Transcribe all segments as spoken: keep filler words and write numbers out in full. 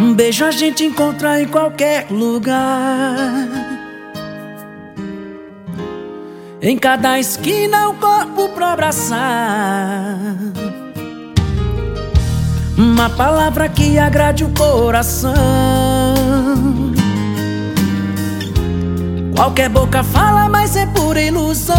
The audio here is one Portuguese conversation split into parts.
Um beijo a gente encontra em qualquer lugar. Em cada esquina um corpo pra abraçar. Uma palavra que agrade o coração. Qualquer boca fala, mas é pura ilusão.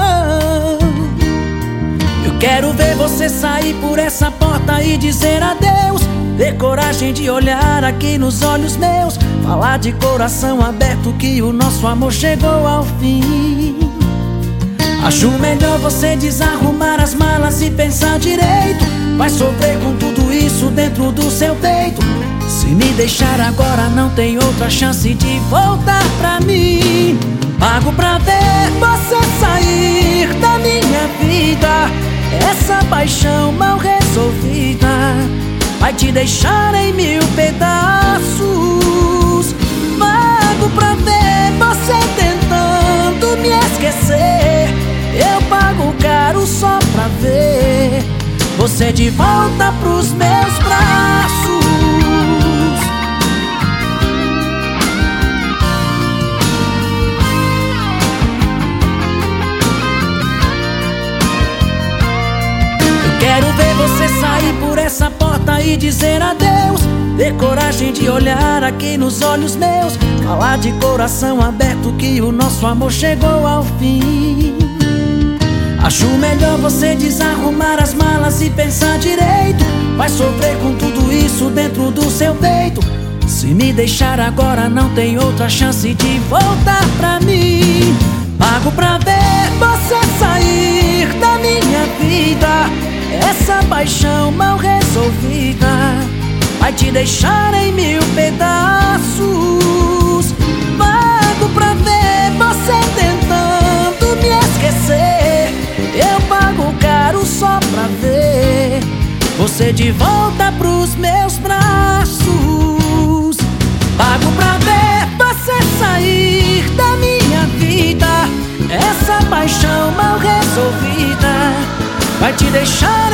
Eu quero ver você sair por essa porta e dizer adeus. Ter coragem de olhar aqui nos olhos meus. Falar de coração aberto que o nosso amor chegou ao fim. Acho melhor você desarrumar as malas e pensar direito. Vai sofrer com tudo isso dentro do seu peito. Se me deixar agora não tem outra chance de voltar pra mim. Pago pra ver você sair da minha vida. Essa paixão mal resolvida vai te deixar em mil pedaços. Pago pra ver você tentando me esquecer. Eu pago caro só pra ver você de volta pros meus braços. Eu quero ver você sair por essa porta e dizer adeus. Ter coragem de olhar aqui nos olhos meus. Falar de coração aberto que o nosso amor chegou ao fim. Acho melhor você desarrumar as malas e pensar direito. Vai sofrer com tudo isso dentro do seu peito. Se me deixar agora não tem outra chance de voltar pra mim. Pago pra ver você sair da minha vida. Essa paixão mal resolvida vai te deixar em mil pedaços. Pago pra ver você tentando me esquecer. Eu pago caro só pra ver você de volta pros meus braços. Pago pra ver você sair da minha vida. Essa paixão mal resolvida vai te deixar